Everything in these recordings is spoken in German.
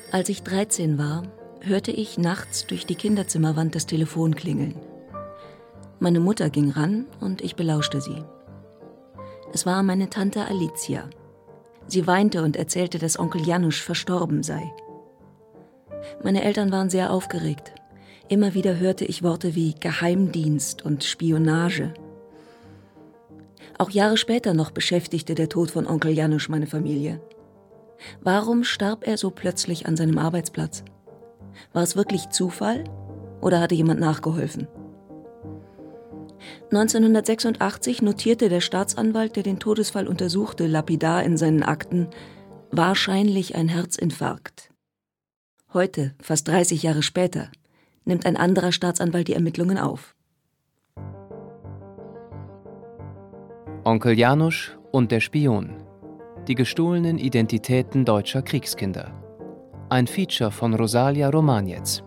Als ich 13 war, hörte ich nachts durch die Kinderzimmerwand das Telefon klingeln. Meine Mutter ging ran und ich belauschte sie. Es war meine Tante Alicia. Sie weinte und erzählte, dass Onkel Janusz verstorben sei. Meine Eltern waren sehr aufgeregt. Immer wieder hörte ich Worte wie Geheimdienst und Spionage. Auch Jahre später noch beschäftigte der Tod von Onkel Janusz meine Familie. Warum starb er so plötzlich an seinem Arbeitsplatz? War es wirklich Zufall oder hatte jemand nachgeholfen? 1986 notierte der Staatsanwalt, der den Todesfall untersuchte, lapidar in seinen Akten: wahrscheinlich ein Herzinfarkt. Heute, fast 30 Jahre später, nimmt ein anderer Staatsanwalt die Ermittlungen auf. Onkel Janusz und der Spion. Die gestohlenen Identitäten deutscher Kriegskinder. Ein Feature von Rosalia Romanetz.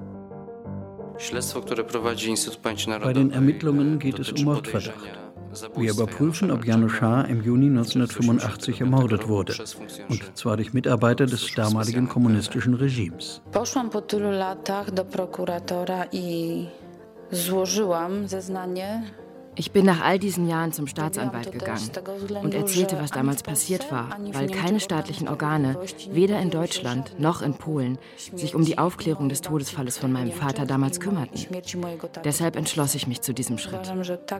Bei den Ermittlungen geht es um Mordverdacht. Wir überprüfen, ob Janusz H. im Juni 1985 ermordet wurde. Und zwar durch Mitarbeiter des damaligen kommunistischen Regimes. Poszłam po tylu latach do prokuratora i złożyłam zeznanie. Ich bin nach all diesen Jahren zum Staatsanwalt gegangen und erzählte, was damals passiert war, weil keine staatlichen Organe, weder in Deutschland noch in Polen, sich um die Aufklärung des Todesfalles von meinem Vater damals kümmerten. Deshalb entschloss ich mich zu diesem Schritt.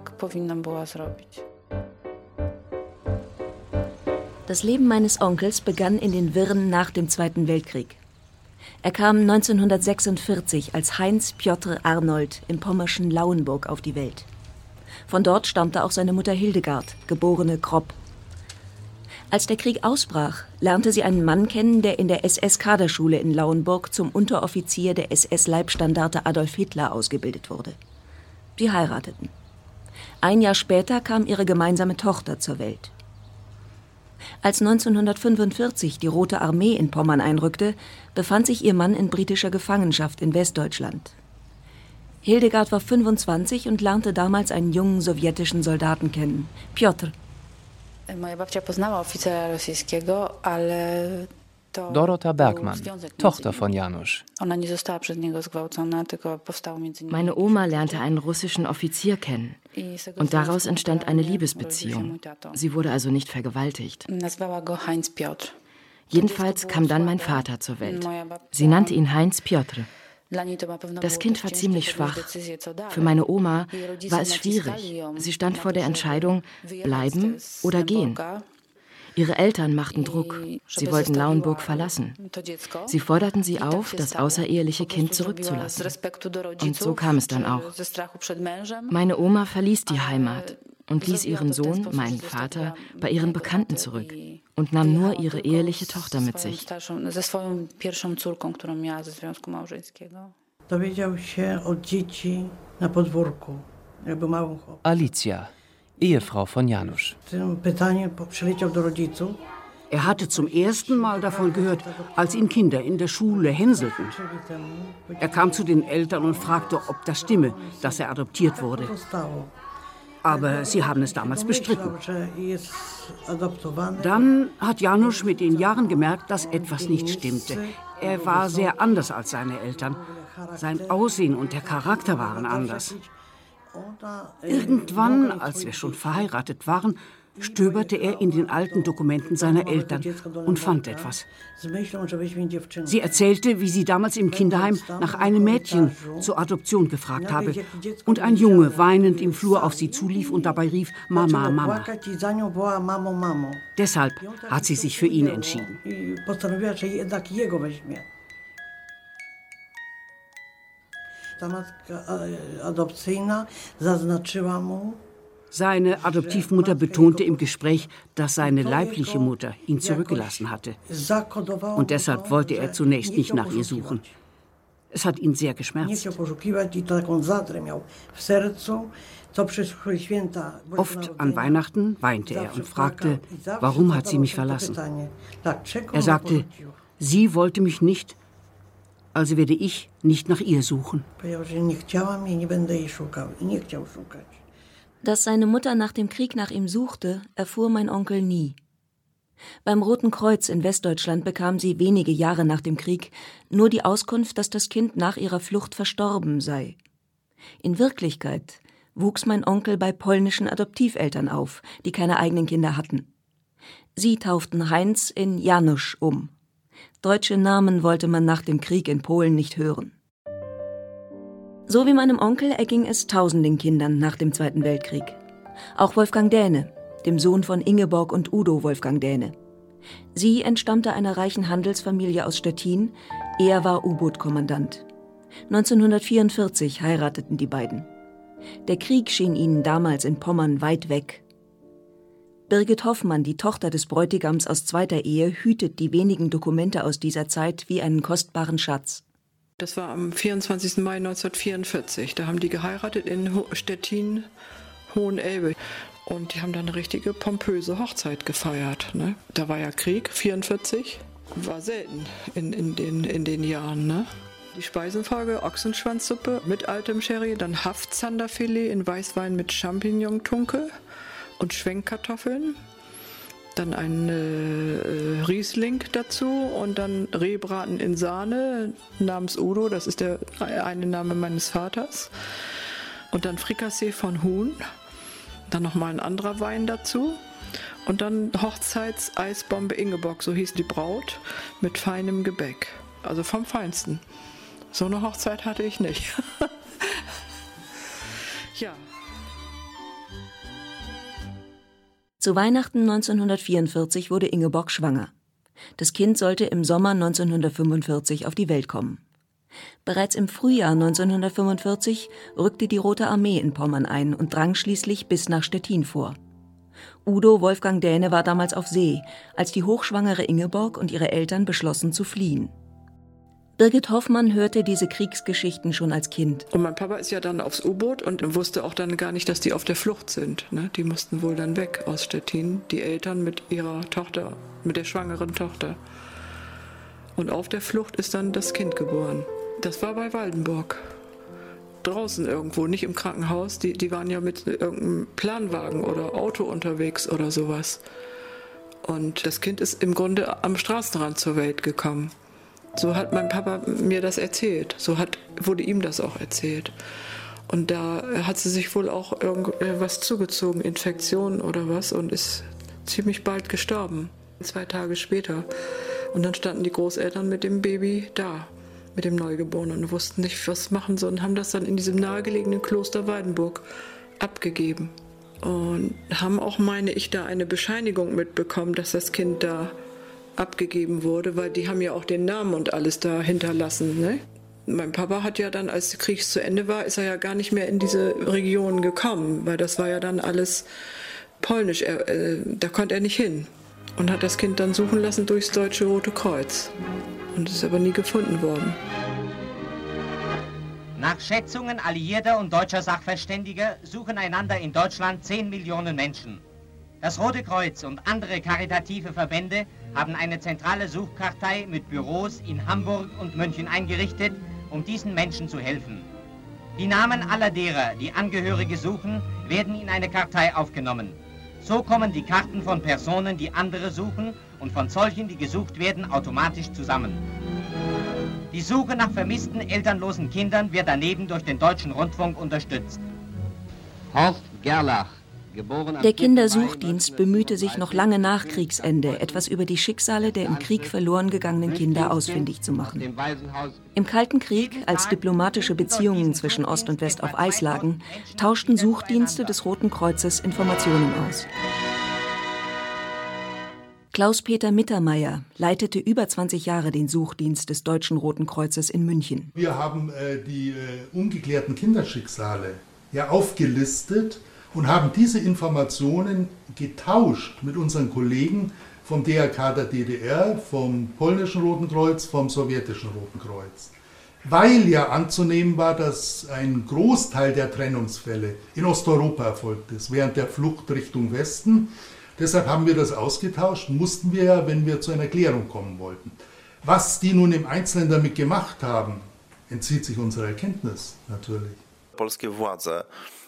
Das Leben meines Onkels begann in den Wirren nach dem Zweiten Weltkrieg. Er kam 1946 als Heinz Piotr Arnold im pommerschen Lauenburg auf die Welt. Von dort stammte auch seine Mutter Hildegard, geborene Kropp. Als der Krieg ausbrach, lernte sie einen Mann kennen, der in der SS-Kaderschule in Lauenburg zum Unteroffizier der SS-Leibstandarte Adolf Hitler ausgebildet wurde. Sie heirateten. Ein Jahr später kam ihre gemeinsame Tochter zur Welt. Als 1945 die Rote Armee in Pommern einrückte, befand sich ihr Mann in britischer Gefangenschaft in Westdeutschland. Hildegard war 25 und lernte damals einen jungen sowjetischen Soldaten kennen, Piotr. Dorota Bergmann, Tochter von Janusz. Meine Oma lernte einen russischen Offizier kennen und daraus entstand eine Liebesbeziehung. Sie wurde also nicht vergewaltigt. Jedenfalls kam dann mein Vater zur Welt. Sie nannte ihn Heinz Piotr. Das Kind war ziemlich schwach. Für meine Oma war es schwierig. Sie stand vor der Entscheidung, bleiben oder gehen. Ihre Eltern machten Druck. Sie wollten Lauenburg verlassen. Sie forderten sie auf, das außereheliche Kind zurückzulassen. Und so kam es dann auch. Meine Oma verließ die Heimat und ließ ihren Sohn, meinen Vater, bei ihren Bekannten zurück und nahm nur ihre eheliche Tochter mit sich. Alicia, Ehefrau von Janusz. Er hatte zum ersten Mal davon gehört, als ihn Kinder in der Schule hänselten. Er kam zu den Eltern und fragte, ob das stimme, dass er adoptiert wurde. Aber sie haben es damals bestritten. Dann hat Janusz mit den Jahren gemerkt, dass etwas nicht stimmte. Er war sehr anders als seine Eltern. Sein Aussehen und der Charakter waren anders. Irgendwann, als wir schon verheiratet waren, stöberte er in den alten Dokumenten seiner Eltern und fand etwas. Sie erzählte, wie sie damals im Kinderheim nach einem Mädchen zur Adoption gefragt habe und ein Junge weinend im Flur auf sie zulief und dabei rief, Mama, Mama. Deshalb hat sie sich für ihn entschieden. Seine Adoptivmutter betonte im Gespräch, dass seine leibliche Mutter ihn zurückgelassen hatte. Und deshalb wollte er zunächst nicht nach ihr suchen. Es hat ihn sehr geschmerzt. Oft an Weihnachten weinte er und fragte, warum hat sie mich verlassen? Er sagte, sie wollte mich nicht, also werde ich nicht nach ihr suchen. Dass seine Mutter nach dem Krieg nach ihm suchte, erfuhr mein Onkel nie. Beim Roten Kreuz in Westdeutschland bekam sie wenige Jahre nach dem Krieg nur die Auskunft, dass das Kind nach ihrer Flucht verstorben sei. In Wirklichkeit wuchs mein Onkel bei polnischen Adoptiveltern auf, die keine eigenen Kinder hatten. Sie tauften Heinz in Janusz um. Deutsche Namen wollte man nach dem Krieg in Polen nicht hören. So wie meinem Onkel erging es tausenden Kindern nach dem Zweiten Weltkrieg. Auch Wolfgang Dähne, dem Sohn von Ingeborg und Udo Wolfgang Dähne. Sie entstammte einer reichen Handelsfamilie aus Stettin, er war U-Boot-Kommandant. 1944 heirateten die beiden. Der Krieg schien ihnen damals in Pommern weit weg. Birgit Hoffmann, die Tochter des Bräutigams aus zweiter Ehe, hütet die wenigen Dokumente aus dieser Zeit wie einen kostbaren Schatz. Das war am 24. Mai 1944. Da haben die geheiratet in Stettin, Hohenelbe. Und die haben dann eine richtige pompöse Hochzeit gefeiert. Ne? Da war ja Krieg, 1944. War selten in den Jahren. Ne? Die Speisenfolge: Ochsenschwanzsuppe mit altem Sherry, dann Haftzanderfilet in Weißwein mit Champignon-Tunke und Schwenkkartoffeln. Dann ein Riesling dazu und dann Rehbraten in Sahne namens Udo, das ist der eine Name meines Vaters. Und dann Frikassee von Huhn, dann nochmal ein anderer Wein dazu. Und dann Hochzeitseisbombe Ingeborg, so hieß die Braut, mit feinem Gebäck. Also vom Feinsten. So eine Hochzeit hatte ich nicht. Ja. Zu Weihnachten 1944 wurde Ingeborg schwanger. Das Kind sollte im Sommer 1945 auf die Welt kommen. Bereits im Frühjahr 1945 rückte die Rote Armee in Pommern ein und drang schließlich bis nach Stettin vor. Udo Wolfgang Dähne war damals auf See, als die hochschwangere Ingeborg und ihre Eltern beschlossen zu fliehen. Birgit Hoffmann hörte diese Kriegsgeschichten schon als Kind. Und mein Papa ist ja dann aufs U-Boot und wusste auch dann gar nicht, dass die auf der Flucht sind. Ne? Die mussten wohl dann weg aus Stettin, die Eltern mit ihrer Tochter, mit der schwangeren Tochter. Und auf der Flucht ist dann das Kind geboren. Das war bei Waldenburg. Draußen irgendwo, nicht im Krankenhaus. Die waren ja mit irgendeinem Planwagen oder Auto unterwegs oder sowas. Und das Kind ist im Grunde am Straßenrand zur Welt gekommen. So hat mein Papa mir das erzählt. So wurde ihm das auch erzählt. Und da hat sie sich wohl auch irgendwas zugezogen, Infektion oder was, und ist ziemlich bald gestorben. 2 Tage später. Und dann standen die Großeltern mit dem Baby da, mit dem Neugeborenen, und wussten nicht, was machen sollen, und haben das dann in diesem nahegelegenen Kloster Waldenburg abgegeben. Und haben auch, meine ich, da eine Bescheinigung mitbekommen, dass das Kind da abgegeben wurde, weil die haben ja auch den Namen und alles da hinterlassen. Ne? Mein Papa hat ja dann, als der Krieg zu Ende war, ist er ja gar nicht mehr in diese Region gekommen, weil das war ja dann alles polnisch. Da konnte er nicht hin und hat das Kind dann suchen lassen durchs Deutsche Rote Kreuz. Und ist aber nie gefunden worden. Nach Schätzungen alliierter und deutscher Sachverständiger suchen einander in Deutschland 10 Millionen Menschen. Das Rote Kreuz und andere karitative Verbände haben eine zentrale Suchkartei mit Büros in Hamburg und München eingerichtet, um diesen Menschen zu helfen. Die Namen aller derer, die Angehörige suchen, werden in eine Kartei aufgenommen. So kommen die Karten von Personen, die andere suchen, und von solchen, die gesucht werden, automatisch zusammen. Die Suche nach vermissten elternlosen Kindern wird daneben durch den Deutschen Rundfunk unterstützt. Horst Gerlach, der Kindersuchdienst bemühte sich noch lange nach Kriegsende, etwas über die Schicksale der im Krieg verloren gegangenen Kinder ausfindig zu machen. Im Kalten Krieg, als diplomatische Beziehungen zwischen Ost und West auf Eis lagen, tauschten Suchdienste des Roten Kreuzes Informationen aus. Klaus-Peter Mittermeier leitete über 20 Jahre den Suchdienst des Deutschen Roten Kreuzes in München. Wir haben die ungeklärten Kinderschicksale aufgelistet und haben diese Informationen getauscht mit unseren Kollegen vom DRK der DDR, vom polnischen Roten Kreuz, vom sowjetischen Roten Kreuz. Weil ja anzunehmen war, dass ein Großteil der Trennungsfälle in Osteuropa erfolgt ist, während der Flucht Richtung Westen. Deshalb haben wir das ausgetauscht, mussten wir ja, wenn wir zu einer Klärung kommen wollten. Was die nun im Einzelnen damit gemacht haben, entzieht sich unserer Erkenntnis natürlich.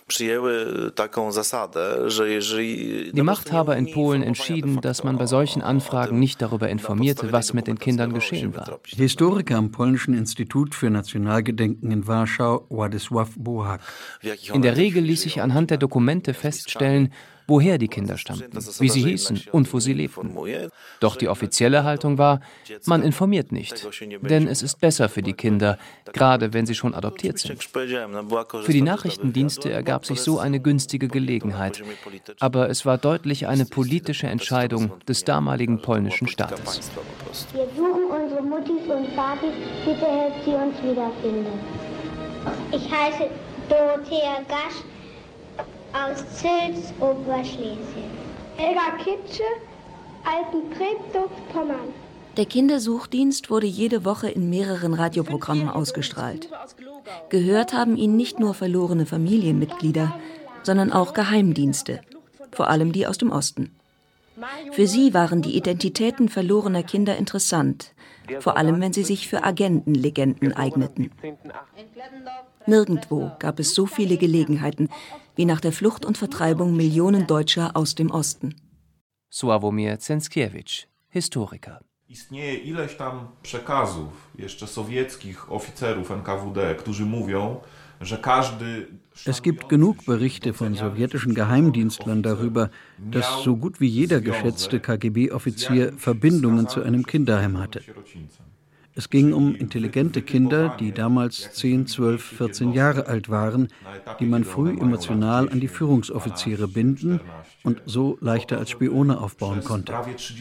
Die Machthaber in Polen entschieden, dass man bei solchen Anfragen nicht darüber informierte, was mit den Kindern geschehen war. Historiker am Polnischen Institut für Nationalgedenken in Warschau, Władysław Bohak. In der Regel ließ sich anhand der Dokumente feststellen, woher die Kinder stammten, wie sie hießen und wo sie lebten. Doch die offizielle Haltung war, man informiert nicht, denn es ist besser für die Kinder, gerade wenn sie schon adoptiert sind. Für die Nachrichtendienste ergab sich so eine günstige Gelegenheit, aber es war deutlich eine politische Entscheidung des damaligen polnischen Staates. Wir suchen unsere Muttis und Vatis, bitte helft sie uns wiederfinden. Ich heiße Dorothea Gasch aus Zülz, Oberschlesien. Helga Kitsche, Altentreptow, Pommern. Der Kindersuchdienst wurde jede Woche in mehreren Radioprogrammen ausgestrahlt. Gehört haben ihn nicht nur verlorene Familienmitglieder, sondern auch Geheimdienste, vor allem die aus dem Osten. Für sie waren die Identitäten verlorener Kinder interessant, vor allem wenn sie sich für Agentenlegenden eigneten. Nirgendwo gab es so viele Gelegenheiten wie nach der Flucht und Vertreibung Millionen Deutscher aus dem Osten. Sławomir Cęckiewicz, Historiker. Istnieje ileś tam przekazów jeszcze sowieckich oficerów NKWD, którzy mówią, że każdy. Es gibt genug Berichte von sowjetischen Geheimdienstlern darüber, dass so gut wie jeder geschätzte KGB-Offizier Verbindungen zu einem Kinderheim hatte. Es ging um intelligente Kinder, die damals 10, 12, 14 Jahre alt waren, die man früh emotional an die Führungsoffiziere binden und so leichter als Spione aufbauen konnte.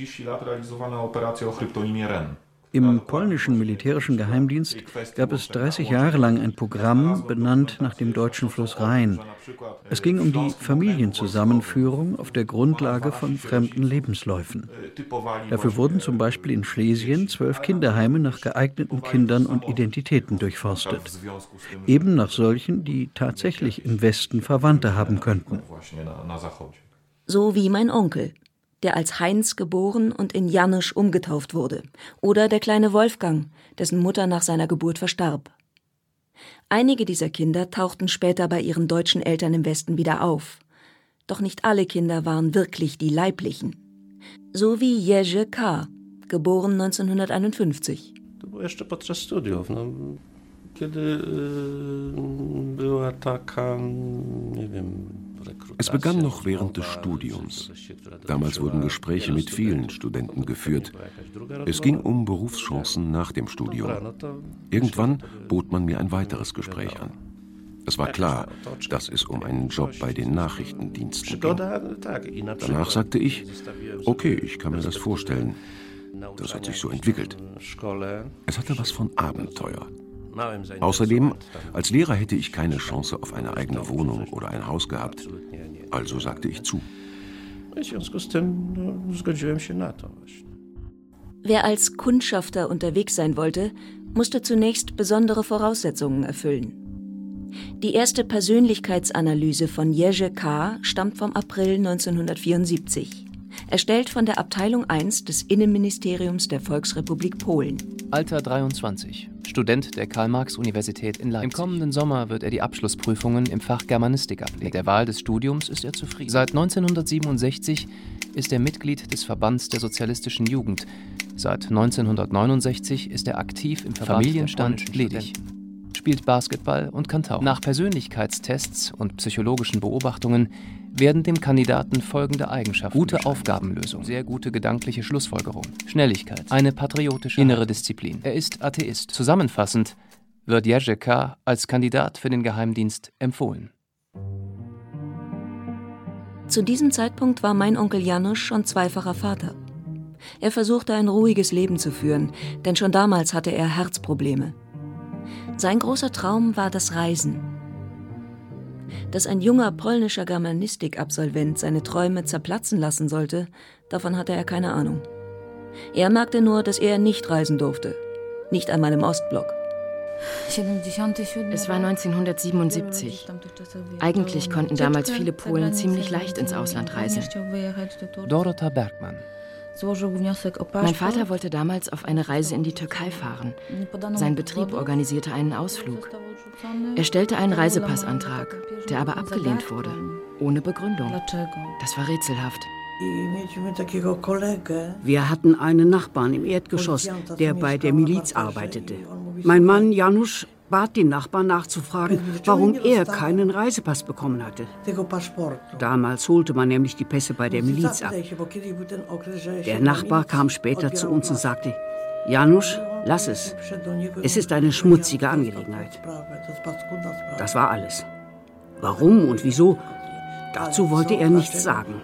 Im polnischen militärischen Geheimdienst gab es 30 Jahre lang ein Programm, benannt nach dem deutschen Fluss Rhein. Es ging um die Familienzusammenführung auf der Grundlage von fremden Lebensläufen. Dafür wurden zum Beispiel in Schlesien 12 Kinderheime nach geeigneten Kindern und Identitäten durchforstet. Eben nach solchen, die tatsächlich im Westen Verwandte haben könnten. So wie mein Onkel, der als Heinz geboren und in Janusz umgetauft wurde. Oder der kleine Wolfgang, dessen Mutter nach seiner Geburt verstarb. Einige dieser Kinder tauchten später bei ihren deutschen Eltern im Westen wieder auf. Doch nicht alle Kinder waren wirklich die leiblichen. So wie Jerzy K., geboren 1951. To było jeszcze podczas studiów, kiedy była taka, nie wiem. Es begann noch während des Studiums. Damals wurden Gespräche mit vielen Studenten geführt. Es ging um Berufschancen nach dem Studium. Irgendwann bot man mir ein weiteres Gespräch an. Es war klar, dass es um einen Job bei den Nachrichtendiensten ging. Danach sagte ich, okay, ich kann mir das vorstellen. Das hat sich so entwickelt. Es hatte was von Abenteuer. Außerdem, als Lehrer hätte ich keine Chance auf eine eigene Wohnung oder ein Haus gehabt. Also sagte ich zu. Wer als Kundschafter unterwegs sein wollte, musste zunächst besondere Voraussetzungen erfüllen. Die erste Persönlichkeitsanalyse von Jerzy K. stammt vom April 1974. Erstellt von der Abteilung 1 des Innenministeriums der Volksrepublik Polen. Alter 23, Student der Karl-Marx-Universität in Leipzig. Im kommenden Sommer wird er die Abschlussprüfungen im Fach Germanistik ablegen. Mit der Wahl des Studiums ist er zufrieden. Seit 1967 ist er Mitglied des Verbands der sozialistischen Jugend. Seit 1969 ist er aktiv im Familienstand ledig. Spielt Basketball und kann tauchen. Nach Persönlichkeitstests und psychologischen Beobachtungen werden dem Kandidaten folgende Eigenschaften: gute Aufgabenlösung, sehr gute gedankliche Schlussfolgerung, Schnelligkeit, eine patriotische innere Disziplin. Er ist Atheist. Zusammenfassend wird Jerzy K. als Kandidat für den Geheimdienst empfohlen. Zu diesem Zeitpunkt war mein Onkel Janusz schon zweifacher Vater. Er versuchte ein ruhiges Leben zu führen, denn schon damals hatte er Herzprobleme. Sein großer Traum war das Reisen. Dass ein junger polnischer Germanistik-Absolvent seine Träume zerplatzen lassen sollte, davon hatte er keine Ahnung. Er merkte nur, dass er nicht reisen durfte. Nicht einmal im Ostblock. Es war 1977. Eigentlich konnten damals viele Polen ziemlich leicht ins Ausland reisen. Dorota Bergmann, Mein Vater wollte damals auf eine Reise in die Türkei fahren. Sein Betrieb organisierte einen Ausflug. Er stellte einen Reisepassantrag, der aber abgelehnt wurde, ohne Begründung. Das war rätselhaft. Wir hatten einen Nachbarn im Erdgeschoss, der bei der Miliz arbeitete. Mein Mann Janusz bat den Nachbarn nachzufragen, warum er keinen Reisepass bekommen hatte. Damals holte man nämlich die Pässe bei der Miliz ab. Der Nachbar kam später zu uns und sagte, Janusz, lass es. Es ist eine schmutzige Angelegenheit. Das war alles. Warum und wieso? Dazu wollte er nichts sagen.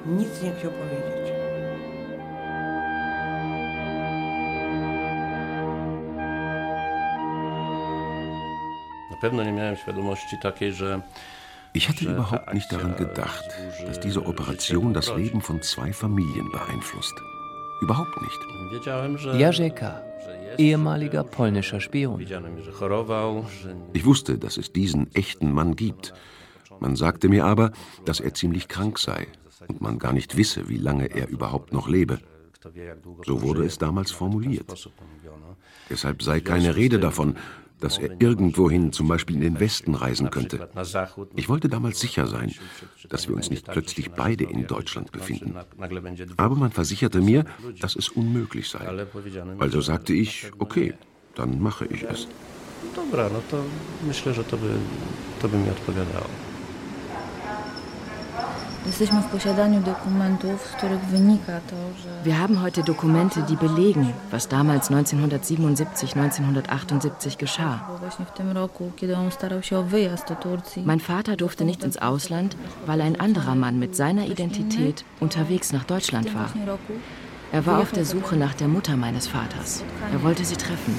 Ich hatte überhaupt nicht daran gedacht, dass diese Operation das Leben von 2 Familien beeinflusst. Überhaupt nicht. Jerzy K., ehemaliger polnischer Spion. Ich wusste, dass es diesen echten Mann gibt. Man sagte mir aber, dass er ziemlich krank sei und man gar nicht wisse, wie lange er überhaupt noch lebe. So wurde es damals formuliert. Deshalb sei keine Rede davon, dass er irgendwohin, zum Beispiel in den Westen, reisen könnte. Ich wollte damals sicher sein, dass wir uns nicht plötzlich beide in Deutschland befinden. Aber man versicherte mir, dass es unmöglich sei. Also sagte ich, okay, dann mache ich es. Dobra, no to myślę, że to by mi odpowiadało. Wir haben heute Dokumente, die belegen, was damals 1977, 1978 geschah. Mein Vater durfte nicht ins Ausland, weil ein anderer Mann mit seiner Identität unterwegs nach Deutschland war. Er war auf der Suche nach der Mutter meines Vaters. Er wollte sie treffen.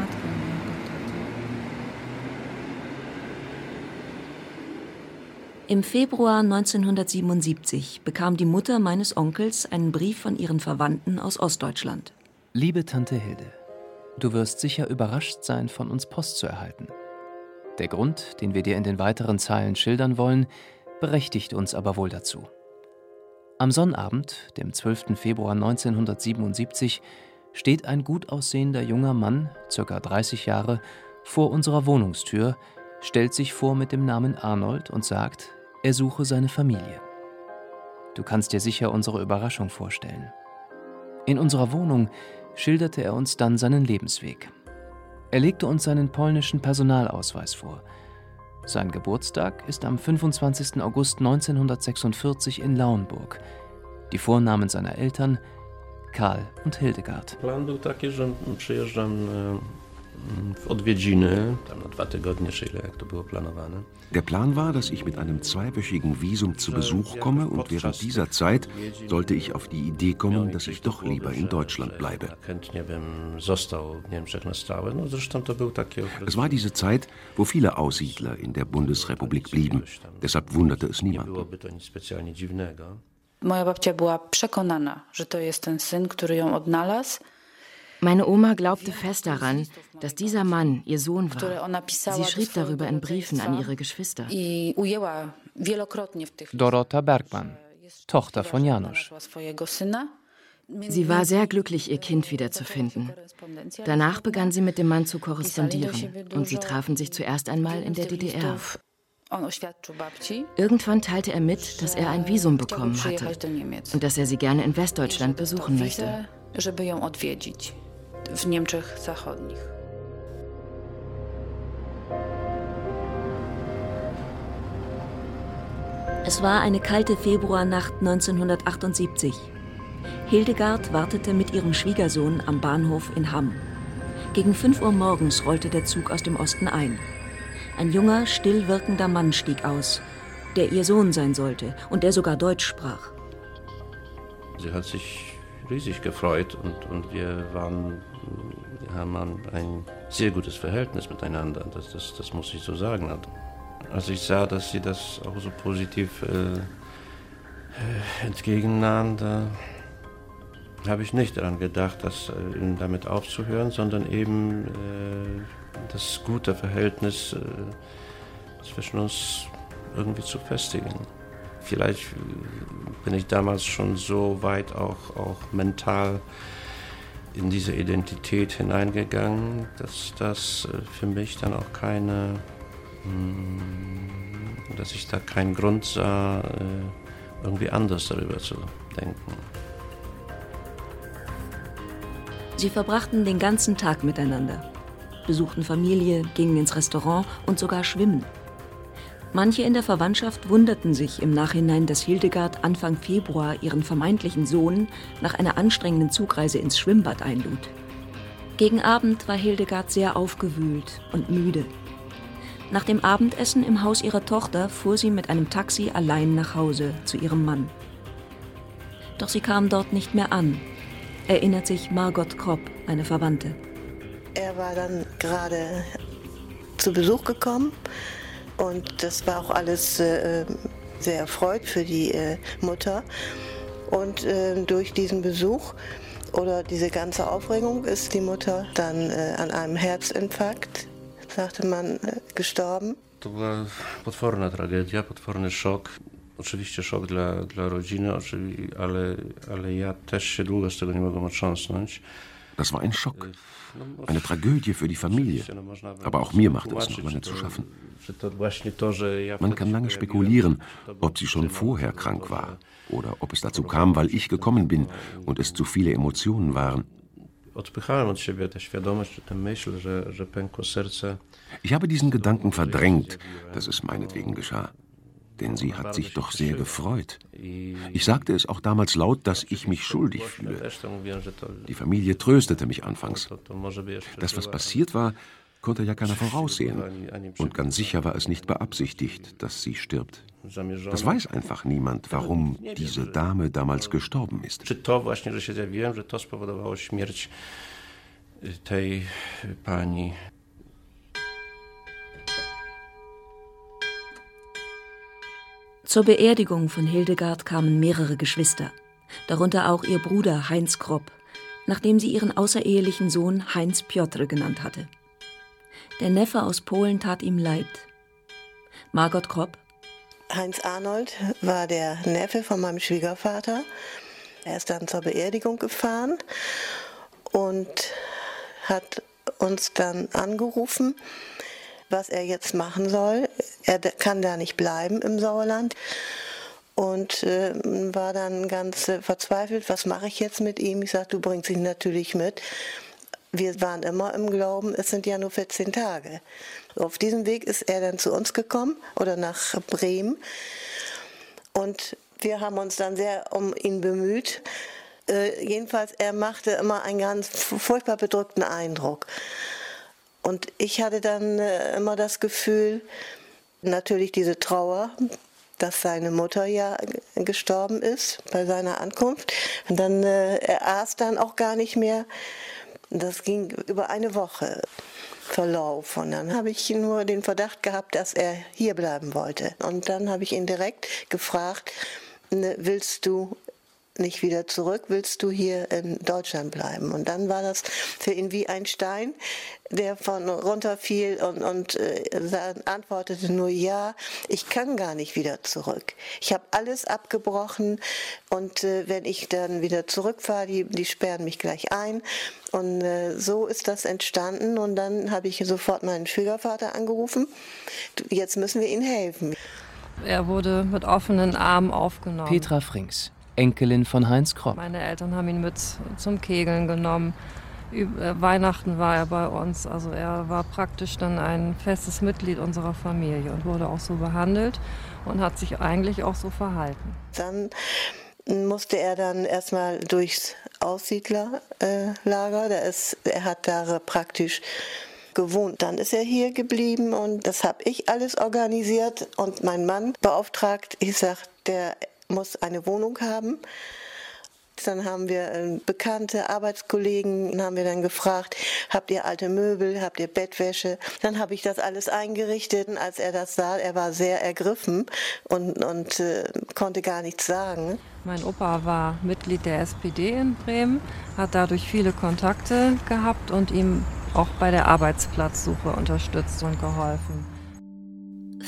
Im Februar 1977 bekam die Mutter meines Onkels einen Brief von ihren Verwandten aus Ostdeutschland. Liebe Tante Hilde, du wirst sicher überrascht sein, von uns Post zu erhalten. Der Grund, den wir dir in den weiteren Zeilen schildern wollen, berechtigt uns aber wohl dazu. Am Sonnabend, dem 12. Februar 1977, steht ein gut aussehender junger Mann, ca. 30 Jahre, vor unserer Wohnungstür, stellt sich vor mit dem Namen Arnold und sagt, er suche seine Familie. Du kannst dir sicher unsere Überraschung vorstellen. In unserer Wohnung schilderte er uns dann seinen Lebensweg. Er legte uns seinen polnischen Personalausweis vor. Sein Geburtstag ist am 25. August 1946 in Lauenburg. Die Vornamen seiner Eltern Karl und Hildegard. Plan był taki, że przyjeżdżam w odwiedziny, tam na 2 tygodnie, czy ile jak to było planowane. Der Plan war, dass ich mit einem 2-wöchigen Visum zu Besuch komme und während dieser Zeit sollte ich auf die Idee kommen, dass ich doch lieber in Deutschland bleibe. Es war diese Zeit, wo viele Aussiedler in der Bundesrepublik blieben. Deshalb wunderte es niemanden. Moja babcia była przekonana, że to jest ten syn, który ją odnalazł. Meine Oma glaubte fest daran, dass dieser Mann ihr Sohn war. Sie schrieb darüber in Briefen an ihre Geschwister. Dorota Bergmann, Tochter von Janusz. Sie war sehr glücklich, ihr Kind wiederzufinden. Danach begann sie mit dem Mann zu korrespondieren und sie trafen sich zuerst einmal in der DDR. Irgendwann teilte er mit, dass er ein Visum bekommen hatte und dass er sie gerne in Westdeutschland besuchen möchte. W Niemczech Zachodnich. Es war eine kalte Februarnacht 1978. Hildegard wartete mit ihrem Schwiegersohn am Bahnhof in Hamm. Gegen 5 Uhr morgens rollte der Zug aus dem Osten ein. Ein junger, still wirkender Mann stieg aus, der ihr Sohn sein sollte und der sogar Deutsch sprach. Sie hat sich riesig gefreut und wir haben ein sehr gutes Verhältnis miteinander, das muss ich so sagen. Als ich sah, dass sie das auch so positiv entgegennahm, da habe ich nicht daran gedacht, damit aufzuhören, sondern eben das gute Verhältnis zwischen uns irgendwie zu festigen. Vielleicht bin ich damals schon so weit auch mental in diese Identität hineingegangen, dass das für mich dann auch dass ich da keinen Grund sah, irgendwie anders darüber zu denken. Sie verbrachten den ganzen Tag miteinander, besuchten Familie, gingen ins Restaurant und sogar schwimmen. Manche in der Verwandtschaft wunderten sich im Nachhinein, dass Hildegard Anfang Februar ihren vermeintlichen Sohn nach einer anstrengenden Zugreise ins Schwimmbad einlud. Gegen Abend war Hildegard sehr aufgewühlt und müde. Nach dem Abendessen im Haus ihrer Tochter fuhr sie mit einem Taxi allein nach Hause zu ihrem Mann. Doch sie kam dort nicht mehr an, erinnert sich Margot Kropp, eine Verwandte. Er war dann gerade zu Besuch gekommen und das war auch alles sehr erfreut für die Mutter. Und durch diesen Besuch oder diese ganze Aufregung ist die Mutter dann an einem Herzinfarkt, sagte man, gestorben. To była potworna tragedia, potworny szok. Oczywiście szok dla rodziny, ale ja też się długo z tego nie mogłem otrząsnąć. Das war ein Schock, eine Tragödie für die Familie. Aber auch mir machte es noch lange zu schaffen. Man kann lange spekulieren, ob sie schon vorher krank war oder ob es dazu kam, weil ich gekommen bin und es zu viele Emotionen waren. Ich habe diesen Gedanken verdrängt, dass es meinetwegen geschah. Denn sie hat sich doch sehr gefreut. Ich sagte es auch damals laut, dass ich mich schuldig fühle. Die Familie tröstete mich anfangs. Das, was passiert war, konnte ja keiner voraussehen. Und ganz sicher war es nicht beabsichtigt, dass sie stirbt. Das weiß einfach niemand, warum diese Dame damals gestorben ist. Czy to właśnie, że się zjawiłem, że to spowodowało śmierć tej pani. Zur Beerdigung von Hildegard kamen mehrere Geschwister, darunter auch ihr Bruder Heinz Kropp, nachdem sie ihren außerehelichen Sohn Heinz Piotr genannt hatte. Der Neffe aus Polen tat ihm leid. Margot Kropp: Heinz Arnold war der Neffe von meinem Schwiegervater. Er ist dann zur Beerdigung gefahren und hat uns dann angerufen, was er jetzt machen soll. Er kann da nicht bleiben im Sauerland und war dann ganz verzweifelt, was mache ich jetzt mit ihm? Ich sagte, du bringst ihn natürlich mit. Wir waren immer im Glauben, es sind ja nur 14 Tage. Auf diesem Weg ist er dann zu uns gekommen oder nach Bremen und wir haben uns dann sehr um ihn bemüht. Jedenfalls, er machte immer einen ganz furchtbar bedrückten Eindruck. Und ich hatte dann immer das Gefühl, natürlich diese Trauer, dass seine Mutter ja gestorben ist bei seiner Ankunft. Und dann, er aß dann auch gar nicht mehr. Das ging über eine Woche Verlauf. Und dann habe ich nur den Verdacht gehabt, dass er hier bleiben wollte. Und dann habe ich ihn direkt gefragt, willst du nicht wieder zurück, willst du hier in Deutschland bleiben? Und dann war das für ihn wie ein Stein, der von runterfiel und antwortete nur, ja, ich kann gar nicht wieder zurück. Ich habe alles abgebrochen und wenn ich dann wieder zurückfahre, die sperren mich gleich ein. Und so ist das entstanden und dann habe ich sofort meinen Schwiegervater angerufen. Jetzt müssen wir ihm helfen. Er wurde mit offenen Armen aufgenommen. Petra Frings, Enkelin von Heinz Kropp. Meine Eltern haben ihn mit zum Kegeln genommen. Weihnachten war er bei uns. Also er war praktisch dann ein festes Mitglied unserer Familie und wurde auch so behandelt und hat sich eigentlich auch so verhalten. Dann musste er dann erstmal durchs Aussiedlerlager. Er hat da praktisch gewohnt. Dann ist er hier geblieben und das habe ich alles organisiert und mein Mann beauftragt. Ich sage, der muss eine Wohnung haben. Dann haben wir bekannte Arbeitskollegen, haben wir dann gefragt, habt ihr alte Möbel, habt ihr Bettwäsche? Dann habe ich das alles eingerichtet. Und als er das sah, er war sehr ergriffen und konnte gar nichts sagen. Mein Opa war Mitglied der SPD in Bremen, hat dadurch viele Kontakte gehabt und ihm auch bei der Arbeitsplatzsuche unterstützt und geholfen.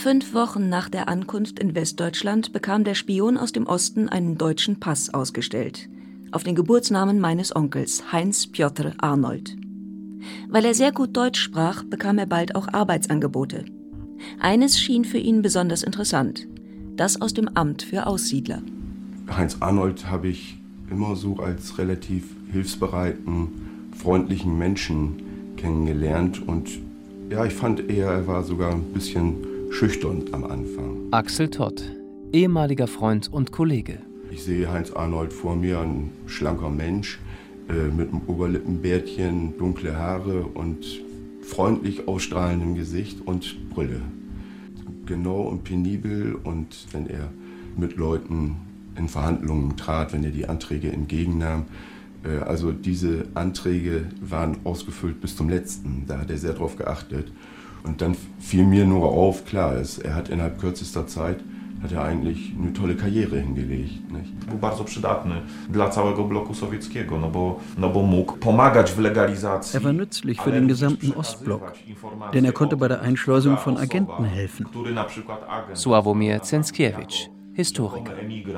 5 Wochen nach der Ankunft in Westdeutschland bekam der Spion aus dem Osten einen deutschen Pass ausgestellt, auf den Geburtsnamen meines Onkels, Heinz Piotr Arnold. Weil er sehr gut Deutsch sprach, bekam er bald auch Arbeitsangebote. Eines schien für ihn besonders interessant, das aus dem Amt für Aussiedler. Heinz Arnold habe ich immer so als relativ hilfsbereiten, freundlichen Menschen kennengelernt und ja, ich fand eher, er war sogar ein bisschen schüchtern am Anfang. Axel Todt, ehemaliger Freund und Kollege. Ich sehe Heinz Arnold vor mir, ein schlanker Mensch mit einem Oberlippenbärtchen, dunkle Haare und freundlich ausstrahlendem Gesicht und Brille. Genau und penibel, und wenn er mit Leuten in Verhandlungen trat, wenn er die Anträge entgegennahm. Also diese Anträge waren ausgefüllt bis zum letzten, da hat er sehr drauf geachtet. Und dann fiel mir nur auf, klar, er hat innerhalb kürzester Zeit hat er eigentlich eine tolle Karriere hingelegt. Nicht? Był bardzo przydatny dla całego bloku sowieckiego, no bo mógł pomagać w legalizacji. Er war nützlich für den gesamten Ostblock, denn er konnte bei der Einschleusung von Agenten helfen. Sławomir Cęckiewicz, Historiker.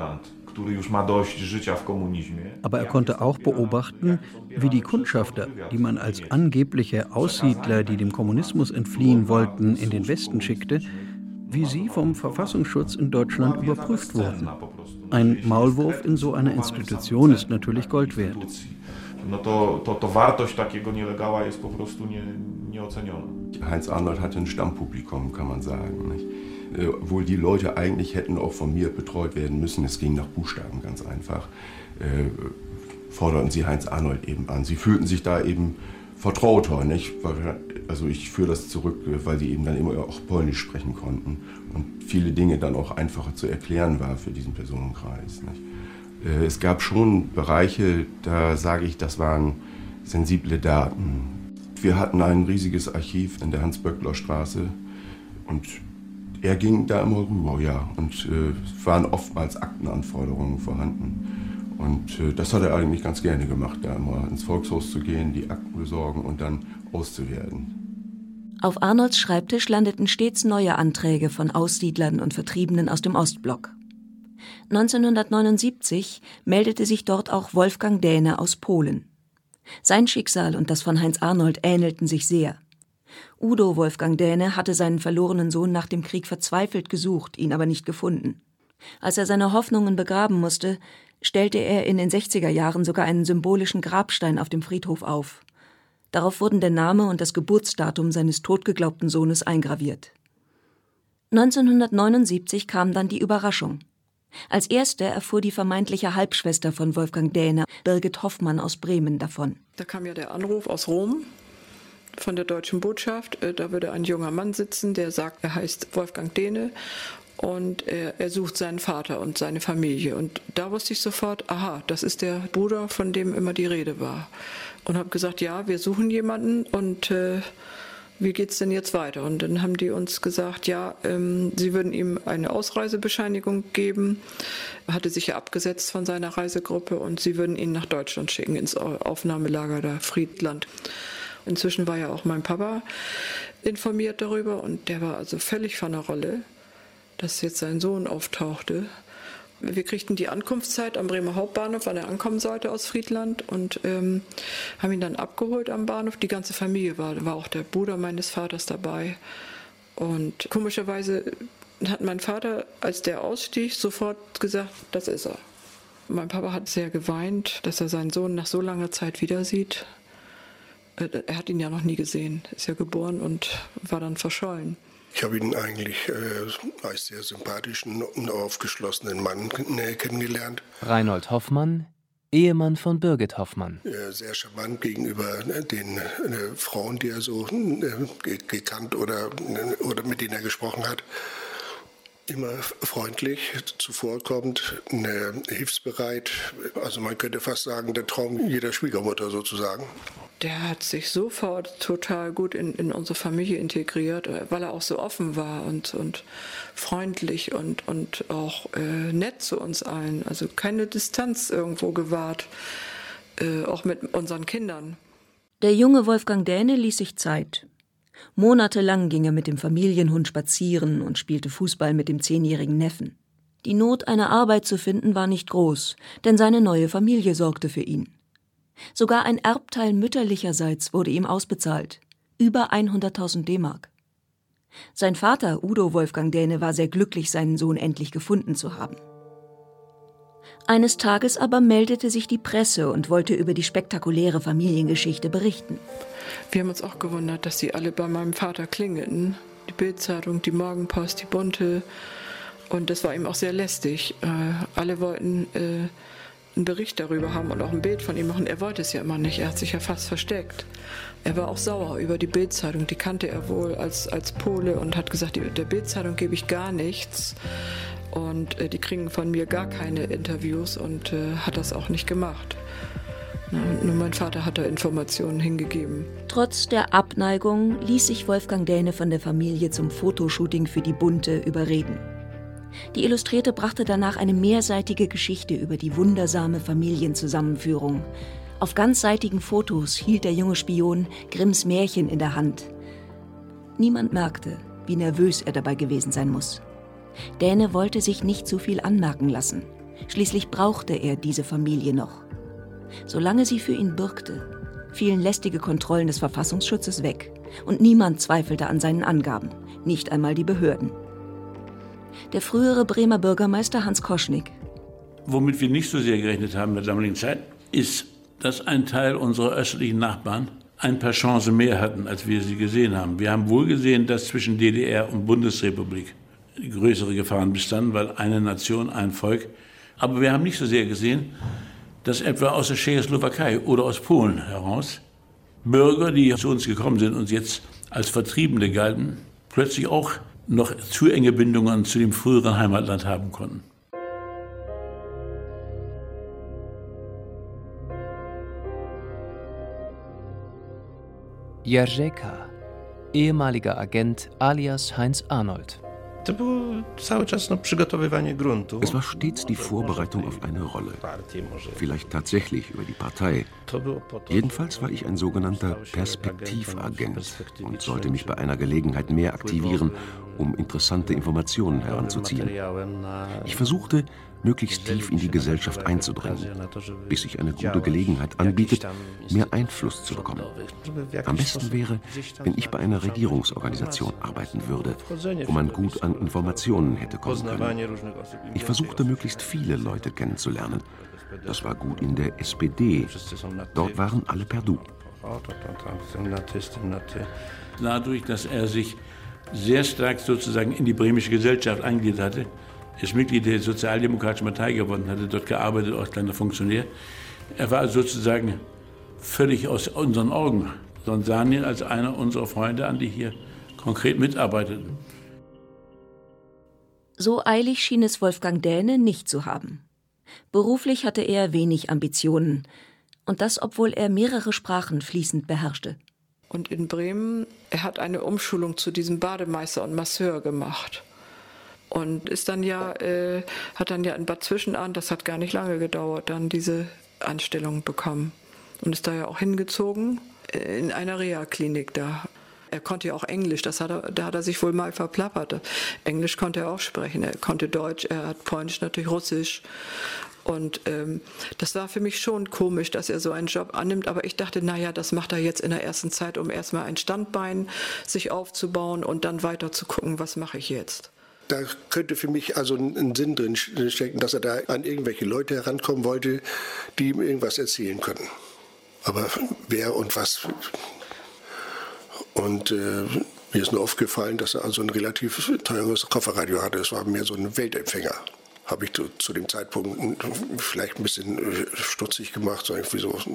Aber er konnte auch beobachten, wie die Kundschafter, die man als angebliche Aussiedler, die dem Kommunismus entfliehen wollten, in den Westen schickte, wie sie vom Verfassungsschutz in Deutschland überprüft wurden. Ein Maulwurf in so einer Institution ist natürlich Gold wert. Heinz Arnold hatte ein Stammpublikum, kann man sagen. Nicht? Obwohl die Leute eigentlich hätten auch von mir betreut werden müssen, es ging nach Buchstaben ganz einfach, forderten sie Heinz Arnold eben an. Sie fühlten sich da eben vertrauter, nicht? Also ich führe das zurück, weil sie eben dann immer auch Polnisch sprechen konnten und viele Dinge dann auch einfacher zu erklären war für diesen Personenkreis. Nicht? Es gab schon Bereiche, da sage ich, das waren sensible Daten. Wir hatten ein riesiges Archiv in der Hans-Böckler-Straße und er ging da immer rüber, ja, und es waren oftmals Aktenanforderungen vorhanden. Und das hat er eigentlich ganz gerne gemacht, da immer ins Volkshaus zu gehen, die Akten besorgen und dann auszuwerten. Auf Arnolds Schreibtisch landeten stets neue Anträge von Aussiedlern und Vertriebenen aus dem Ostblock. 1979 meldete sich dort auch Wolfgang Dähne aus Polen. Sein Schicksal und das von Heinz Arnold ähnelten sich sehr. Udo Wolfgang Dähne hatte seinen verlorenen Sohn nach dem Krieg verzweifelt gesucht, ihn aber nicht gefunden. Als er seine Hoffnungen begraben musste, stellte er in den 60er Jahren sogar einen symbolischen Grabstein auf dem Friedhof auf. Darauf wurden der Name und das Geburtsdatum seines totgeglaubten Sohnes eingraviert. 1979 kam dann die Überraschung. Als erste erfuhr die vermeintliche Halbschwester von Wolfgang Dähne, Birgit Hoffmann aus Bremen, davon. Da kam ja der Anruf aus Rom von der deutschen Botschaft. Da würde ein junger Mann sitzen, der sagt, er heißt Wolfgang Dähne. Und er sucht seinen Vater und seine Familie. Und da wusste ich sofort, aha, das ist der Bruder, von dem immer die Rede war. Und habe gesagt, ja, wir suchen jemanden und wie geht's denn jetzt weiter? Und dann haben die uns gesagt, ja, sie würden ihm eine Ausreisebescheinigung geben. Er hatte sich ja abgesetzt von seiner Reisegruppe und sie würden ihn nach Deutschland schicken, ins Aufnahmelager da Friedland. Inzwischen war ja auch mein Papa informiert darüber und der war also völlig von der Rolle, dass jetzt sein Sohn auftauchte. Wir kriegten die Ankunftszeit am Bremer Hauptbahnhof, wann er ankommen sollte aus Friedland und haben ihn dann abgeholt am Bahnhof. Die ganze Familie war auch der Bruder meines Vaters dabei. Und komischerweise hat mein Vater, als der ausstieg, sofort gesagt, das ist er. Mein Papa hat sehr geweint, dass er seinen Sohn nach so langer Zeit wieder sieht. Er hat ihn ja noch nie gesehen, ist ja geboren und war dann verschollen. Ich habe ihn eigentlich als sehr sympathischen und aufgeschlossenen Mann kennengelernt. Reinhold Hoffmann, Ehemann von Birgit Hoffmann. Sehr charmant gegenüber den Frauen, die er so gekannt oder mit denen er gesprochen hat. Immer freundlich, zuvorkommend, hilfsbereit. Also man könnte fast sagen, der Traum jeder Schwiegermutter sozusagen. Der hat sich sofort total gut in unsere Familie integriert, weil er auch so offen war und freundlich und auch nett zu uns allen. Also keine Distanz irgendwo gewahrt, auch mit unseren Kindern. Der junge Wolfgang Dähne ließ sich Zeit. Monatelang ging er mit dem Familienhund spazieren und spielte Fußball mit dem 10-jährigen Neffen. Die Not, eine Arbeit zu finden, war nicht groß, denn seine neue Familie sorgte für ihn. Sogar ein Erbteil mütterlicherseits wurde ihm ausbezahlt. Über 100.000 D-Mark. Sein Vater, Udo Wolfgang Dähne, war sehr glücklich, seinen Sohn endlich gefunden zu haben. Eines Tages aber meldete sich die Presse und wollte über die spektakuläre Familiengeschichte berichten. Wir haben uns auch gewundert, dass sie alle bei meinem Vater klingelten. Die Bild-Zeitung, die Morgenpost, die Bunte. Und das war ihm auch sehr lästig. Alle wollten einen Bericht darüber haben und auch ein Bild von ihm machen. Er wollte es ja immer nicht, er hat sich ja fast versteckt. Er war auch sauer über die Bild-Zeitung, die kannte er wohl als Pole und hat gesagt, der Bild-Zeitung gebe ich gar nichts. Und die kriegen von mir gar keine Interviews und hat das auch nicht gemacht. Nur mein Vater hat da Informationen hingegeben. Trotz der Abneigung ließ sich Wolfgang Dähne von der Familie zum Fotoshooting für die Bunte überreden. Die Illustrierte brachte danach eine mehrseitige Geschichte über die wundersame Familienzusammenführung. Auf ganzseitigen Fotos hielt der junge Spion Grimms Märchen in der Hand. Niemand merkte, wie nervös er dabei gewesen sein muss. Dähne wollte sich nicht zu viel anmerken lassen. Schließlich brauchte er diese Familie noch. Solange sie für ihn bürgte, fielen lästige Kontrollen des Verfassungsschutzes weg und niemand zweifelte an seinen Angaben, nicht einmal die Behörden. Der frühere Bremer Bürgermeister Hans Koschnick. Womit wir nicht so sehr gerechnet haben in der damaligen Zeit, ist, dass ein Teil unserer östlichen Nachbarn ein paar Chancen mehr hatten, als wir sie gesehen haben. Wir haben wohl gesehen, dass zwischen DDR und Bundesrepublik größere Gefahren bestanden, weil eine Nation, ein Volk. Aber wir haben nicht so sehr gesehen, dass etwa aus der Tschechoslowakei oder aus Polen heraus Bürger, die zu uns gekommen sind und jetzt als Vertriebene galten, plötzlich auch noch zu enge Bindungen zu dem früheren Heimatland haben konnten. Jerzy K., ehemaliger Agent alias Heinz Arnold. Es war stets die Vorbereitung auf eine Rolle. Vielleicht tatsächlich über die Partei. Jedenfalls war ich ein sogenannter Perspektivagent und sollte mich bei einer Gelegenheit mehr aktivieren, um interessante Informationen heranzuziehen. Ich versuchte, möglichst tief in die Gesellschaft einzudringen, bis sich eine gute Gelegenheit anbietet, mehr Einfluss zu bekommen. Am besten wäre, wenn ich bei einer Regierungsorganisation arbeiten würde, wo man gut an Informationen hätte kommen können. Ich versuchte, möglichst viele Leute kennenzulernen. Das war gut in der SPD. Dort waren alle per Du. Dadurch, dass er sich sehr stark sozusagen in die bremische Gesellschaft eingegliedert hatte, ist Mitglied der Sozialdemokratischen Partei geworden, hatte dort gearbeitet als kleiner Funktionär. Er war also sozusagen völlig aus unseren Augen, sondern sahen ihn als einer unserer Freunde an, die hier konkret mitarbeiteten. So eilig schien es Wolfgang Dähne nicht zu haben. Beruflich hatte er wenig Ambitionen. Und das, obwohl er mehrere Sprachen fließend beherrschte. Und in Bremen, er hat eine Umschulung zu diesem Bademeister und Masseur gemacht. Und ist dann hat dann in Bad Zwischenahn, das hat gar nicht lange gedauert, dann diese Anstellung bekommen. Und ist da ja auch hingezogen in einer Reha-Klinik da. Er konnte ja auch Englisch, da hat er sich wohl mal verplappert. Englisch konnte er auch sprechen, er konnte Deutsch, er hat Polnisch, natürlich Russisch. Und das war für mich schon komisch, dass er so einen Job annimmt. Aber ich dachte, naja, das macht er jetzt in der ersten Zeit, um erstmal ein Standbein sich aufzubauen und dann weiter zu gucken, was mache ich jetzt. Da könnte für mich also ein Sinn drin stecken, dass er da an irgendwelche Leute herankommen wollte, die ihm irgendwas erzählen können. Aber wer und was. Und mir ist nur aufgefallen, dass er also ein relativ teures Kofferradio hatte. Es war mehr so ein Weltempfänger. Habe ich zu dem Zeitpunkt vielleicht ein bisschen stutzig gemacht, so irgendwie so.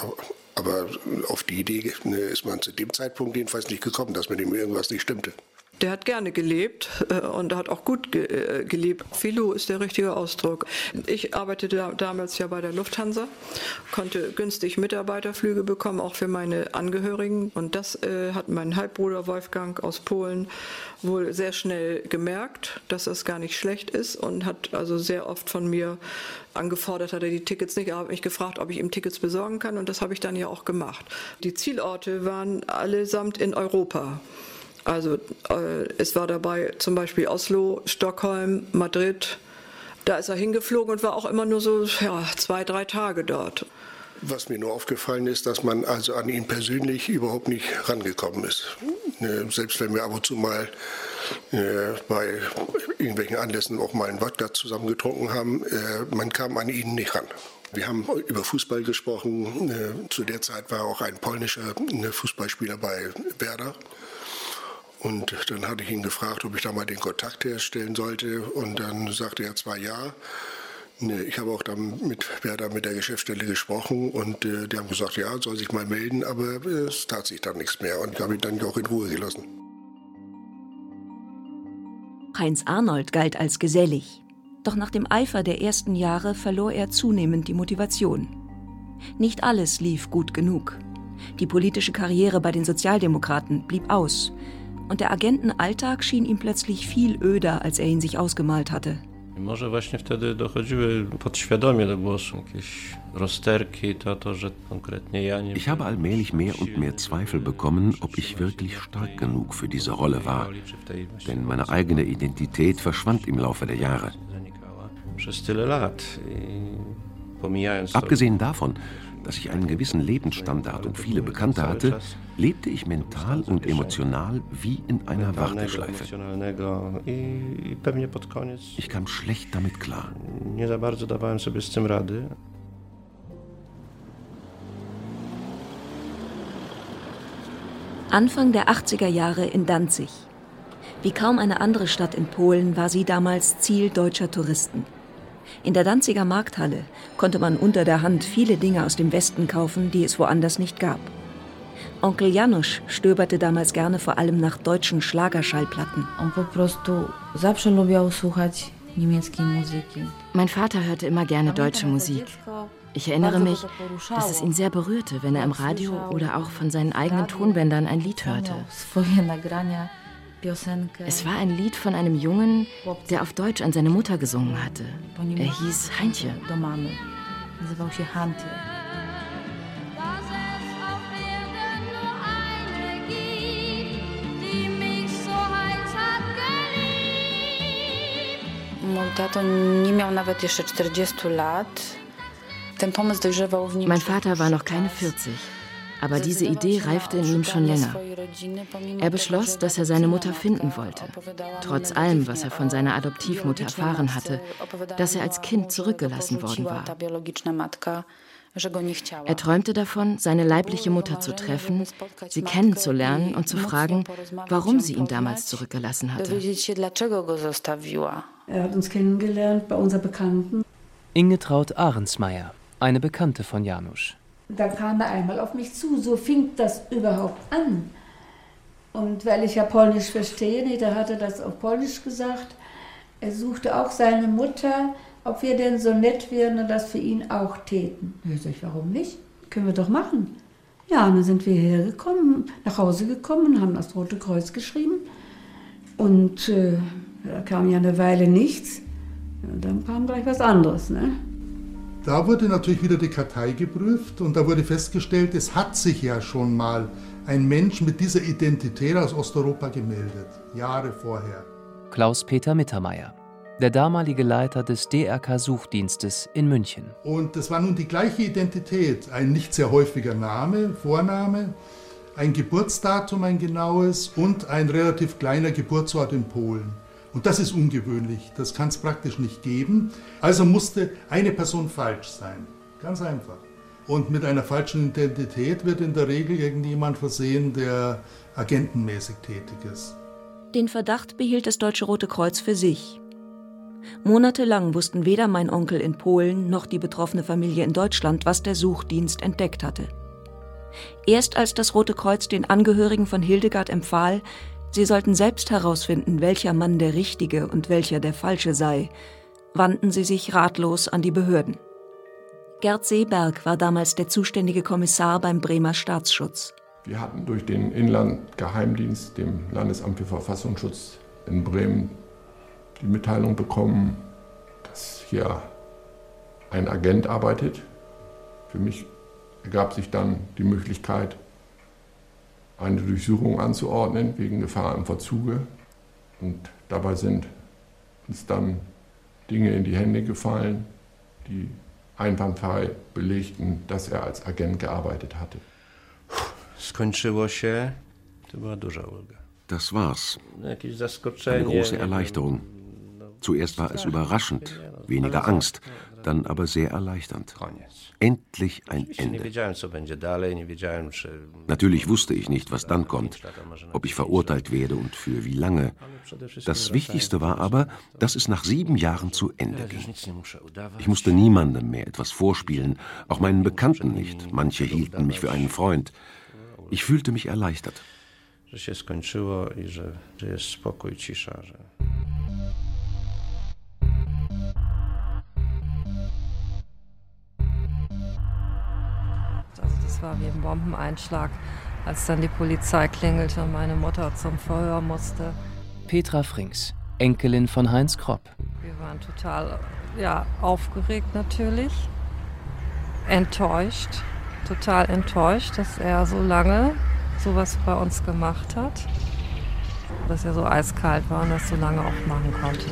Aber auf die Idee ist man zu dem Zeitpunkt jedenfalls nicht gekommen, dass mit ihm irgendwas nicht stimmte. Der hat gerne gelebt und hat auch gut gelebt. Filou ist der richtige Ausdruck. Ich arbeitete damals ja bei der Lufthansa, konnte günstig Mitarbeiterflüge bekommen, auch für meine Angehörigen. Und das hat mein Halbbruder Wolfgang aus Polen wohl sehr schnell gemerkt, dass das gar nicht schlecht ist und hat also sehr oft von mir angefordert, hat er die Tickets nicht, er hat mich gefragt, ob ich ihm Tickets besorgen kann und das habe ich dann ja auch gemacht. Die Zielorte waren allesamt in Europa. Also es war dabei zum Beispiel Oslo, Stockholm, Madrid. Da ist er hingeflogen und war auch immer nur so 2-3 Tage dort. Was mir nur aufgefallen ist, dass man also an ihn persönlich überhaupt nicht rangekommen ist. Selbst wenn wir ab und zu mal bei irgendwelchen Anlässen auch mal einen Wodka zusammen getrunken haben, man kam an ihn nicht ran. Wir haben über Fußball gesprochen. Zu der Zeit war auch ein polnischer Fußballspieler bei Werder. Und dann hatte ich ihn gefragt, ob ich da mal den Kontakt herstellen sollte. Und dann sagte er zwar ja. Ich habe auch dann mit Werder, mit der Geschäftsstelle gesprochen. Und die haben gesagt, ja, soll sich mal melden. Aber es tat sich dann nichts mehr. Und ich habe ihn dann auch in Ruhe gelassen. Heinz Arnold galt als gesellig. Doch nach dem Eifer der ersten Jahre verlor er zunehmend die Motivation. Nicht alles lief gut genug. Die politische Karriere bei den Sozialdemokraten blieb aus. Und der Agentenalltag schien ihm plötzlich viel öder, als er ihn sich ausgemalt hatte. Może właśnie wtedy dochodziły podświadomie do głosu jakieś rozterki, to, że konkretnie ja nie... Ich habe allmählich mehr und mehr Zweifel bekommen, ob ich wirklich stark genug für diese Rolle war. Denn meine eigene Identität verschwand im Laufe der Jahre. Abgesehen davon, dass ich einen gewissen Lebensstandard und viele Bekannte hatte, lebte ich mental und emotional wie in einer Warteschleife. Ich kam schlecht damit klar. Anfang der 80er Jahre in Danzig. Wie kaum eine andere Stadt in Polen war sie damals Ziel deutscher Touristen. In der Danziger Markthalle konnte man unter der Hand viele Dinge aus dem Westen kaufen, die es woanders nicht gab. Onkel Janusz stöberte damals gerne vor allem nach deutschen Schlagerschallplatten. Mein Vater hörte immer gerne deutsche Musik. Ich erinnere mich, dass es ihn sehr berührte, wenn er im Radio oder auch von seinen eigenen Tonbändern ein Lied hörte. Es war ein Lied von einem Jungen, der auf Deutsch an seine Mutter gesungen hatte. Er hieß Heintje. Mein Vater war noch keine 40. Aber diese Idee reifte in ihm schon länger. Er beschloss, dass er seine Mutter finden wollte. Trotz allem, was er von seiner Adoptivmutter erfahren hatte, dass er als Kind zurückgelassen worden war. Er träumte davon, seine leibliche Mutter zu treffen, sie kennenzulernen und zu fragen, warum sie ihn damals zurückgelassen hatte. Er hat uns kennengelernt bei unserer Bekannten. Ingetraud Ahrensmeier, eine Bekannte von Janusz. Dann kam er einmal auf mich zu, so fing das überhaupt an. Und weil ich ja Polnisch verstehe, der hatte das auf Polnisch gesagt, er suchte auch seine Mutter, ob wir denn so nett wären und das für ihn auch täten. Ich sag, warum nicht? Können wir doch machen. Ja, und dann sind wir hergekommen, nach Hause gekommen und haben das Rote Kreuz geschrieben. Und da kam ja eine Weile nichts. Und dann kam gleich was anderes, ne? Da wurde natürlich wieder die Kartei geprüft und da wurde festgestellt, es hat sich ja schon mal ein Mensch mit dieser Identität aus Osteuropa gemeldet, Jahre vorher. Klaus-Peter Mittermeier, der damalige Leiter des DRK-Suchdienstes in München. Und das war nun die gleiche Identität, ein nicht sehr häufiger Name, Vorname, ein Geburtsdatum, ein genaues und ein relativ kleiner Geburtsort in Polen. Und das ist ungewöhnlich, das kann es praktisch nicht geben. Also musste eine Person falsch sein, ganz einfach. Und mit einer falschen Identität wird in der Regel irgendjemand versehen, der agentenmäßig tätig ist. Den Verdacht behielt das Deutsche Rote Kreuz für sich. Monatelang wussten weder mein Onkel in Polen noch die betroffene Familie in Deutschland, was der Suchdienst entdeckt hatte. Erst als das Rote Kreuz den Angehörigen von Hildegard empfahl, Sie sollten selbst herausfinden, welcher Mann der Richtige und welcher der Falsche sei, wandten sie sich ratlos an die Behörden. Gerd Seeberg war damals der zuständige Kommissar beim Bremer Staatsschutz. Wir hatten durch den Inlandgeheimdienst, dem Landesamt für Verfassungsschutz in Bremen, die Mitteilung bekommen, dass hier ein Agent arbeitet. Für mich ergab sich dann die Möglichkeit, eine Durchsuchung anzuordnen wegen Gefahr im Verzuge. Und dabei sind uns dann Dinge in die Hände gefallen, die einwandfrei belegten, dass er als Agent gearbeitet hatte. Das war's. Eine große Erleichterung. Zuerst war es überraschend, weniger Angst, dann aber sehr erleichternd. Endlich ein Ende. Natürlich wusste ich nicht, was dann kommt, ob ich verurteilt werde und für wie lange. Das Wichtigste war aber, dass es nach 7 Jahren zu Ende ging. Ich musste niemandem mehr etwas vorspielen, auch meinen Bekannten nicht. Manche hielten mich für einen Freund. Ich fühlte mich erleichtert. Das war wie ein Bombeneinschlag, als dann die Polizei klingelte und meine Mutter zum Verhör musste. Petra Frings, Enkelin von Heinz Kropp. Wir waren total aufgeregt natürlich, enttäuscht, total enttäuscht, dass er so lange sowas bei uns gemacht hat, dass er so eiskalt war und das so lange auch machen konnte.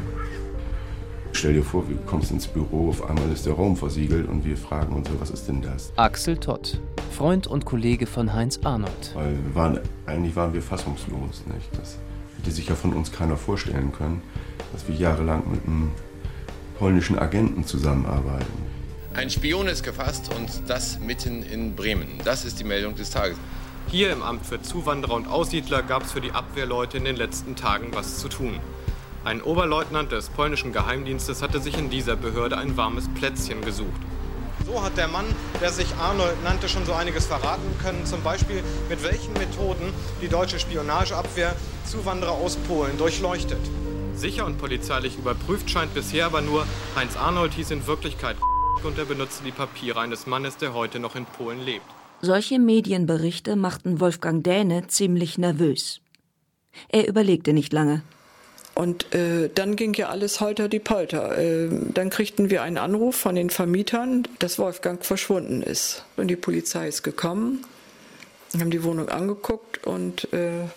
Stell dir vor, du kommst ins Büro, auf einmal ist der Raum versiegelt und wir fragen uns, was ist denn das? Axel Todt, Freund und Kollege von Heinz Arnold. Weil eigentlich waren wir fassungslos. Nicht? Das hätte sich ja von uns keiner vorstellen können, dass wir jahrelang mit einem polnischen Agenten zusammenarbeiten. Ein Spion ist gefasst und das mitten in Bremen. Das ist die Meldung des Tages. Hier im Amt für Zuwanderer und Aussiedler gab es für die Abwehrleute in den letzten Tagen was zu tun. Ein Oberleutnant des polnischen Geheimdienstes hatte sich in dieser Behörde ein warmes Plätzchen gesucht. So hat der Mann, der sich Arnold nannte, schon so einiges verraten können. Zum Beispiel, mit welchen Methoden die deutsche Spionageabwehr Zuwanderer aus Polen durchleuchtet. Sicher und polizeilich überprüft scheint bisher aber nur, Heinz Arnold hieß in Wirklichkeit und er benutzte die Papiere eines Mannes, der heute noch in Polen lebt. Solche Medienberichte machten Wolfgang Dähne ziemlich nervös. Er überlegte nicht lange. Und dann ging ja alles holter die Polter. Dann kriegten wir einen Anruf von den Vermietern, dass Wolfgang verschwunden ist. Und die Polizei ist gekommen, haben die Wohnung angeguckt und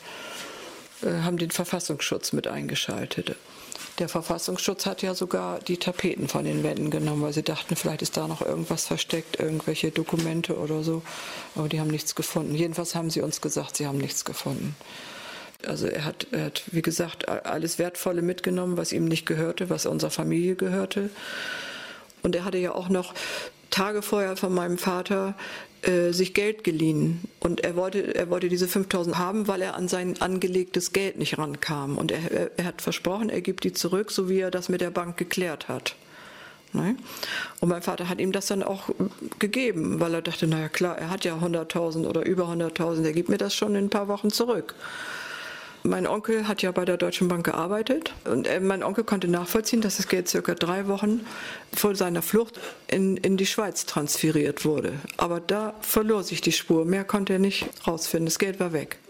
haben den Verfassungsschutz mit eingeschaltet. Der Verfassungsschutz hat ja sogar die Tapeten von den Wänden genommen, weil sie dachten, vielleicht ist da noch irgendwas versteckt, irgendwelche Dokumente oder so. Aber die haben nichts gefunden. Jedenfalls haben sie uns gesagt, sie haben nichts gefunden. Also er hat, wie gesagt, alles Wertvolle mitgenommen, was ihm nicht gehörte, was unserer Familie gehörte. Und er hatte ja auch noch Tage vorher von meinem Vater sich Geld geliehen. Und er wollte diese 5.000 haben, weil er an sein angelegtes Geld nicht rankam. Und er hat versprochen, er gibt die zurück, so wie er das mit der Bank geklärt hat. Ne? Und mein Vater hat ihm das dann auch gegeben, weil er dachte, naja klar, er hat ja 100.000 oder über 100.000, er gibt mir das schon in ein paar Wochen zurück. Mein Onkel hat ja bei der Deutschen Bank gearbeitet und mein Onkel konnte nachvollziehen, dass das Geld circa 3 Wochen vor seiner Flucht in die Schweiz transferiert wurde. Aber da verlor sich die Spur, mehr konnte er nicht rausfinden, das Geld war weg.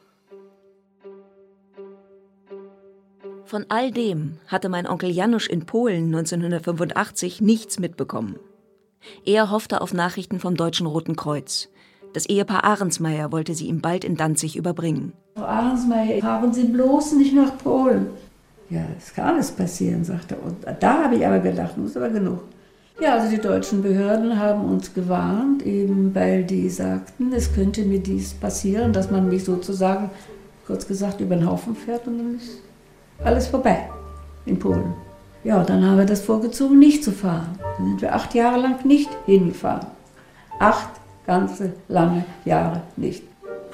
Von all dem hatte mein Onkel Janusz in Polen 1985 nichts mitbekommen. Er hoffte auf Nachrichten vom Deutschen Roten Kreuz. Das Ehepaar Ahrensmeier wollte sie ihm bald in Danzig überbringen. Frau Ahrensmeier, fahren Sie bloß nicht nach Polen. Ja, es kann alles passieren, sagte er. Und da habe ich aber gedacht, das ist aber genug. Ja, also die deutschen Behörden haben uns gewarnt, eben weil die sagten, es könnte mir dies passieren, dass man mich sozusagen, kurz gesagt, über den Haufen fährt und dann ist alles vorbei in Polen. Ja, und dann haben wir das vorgezogen, nicht zu fahren. Dann sind wir 8 Jahre lang nicht hingefahren. 8 ganze lange Jahre nicht.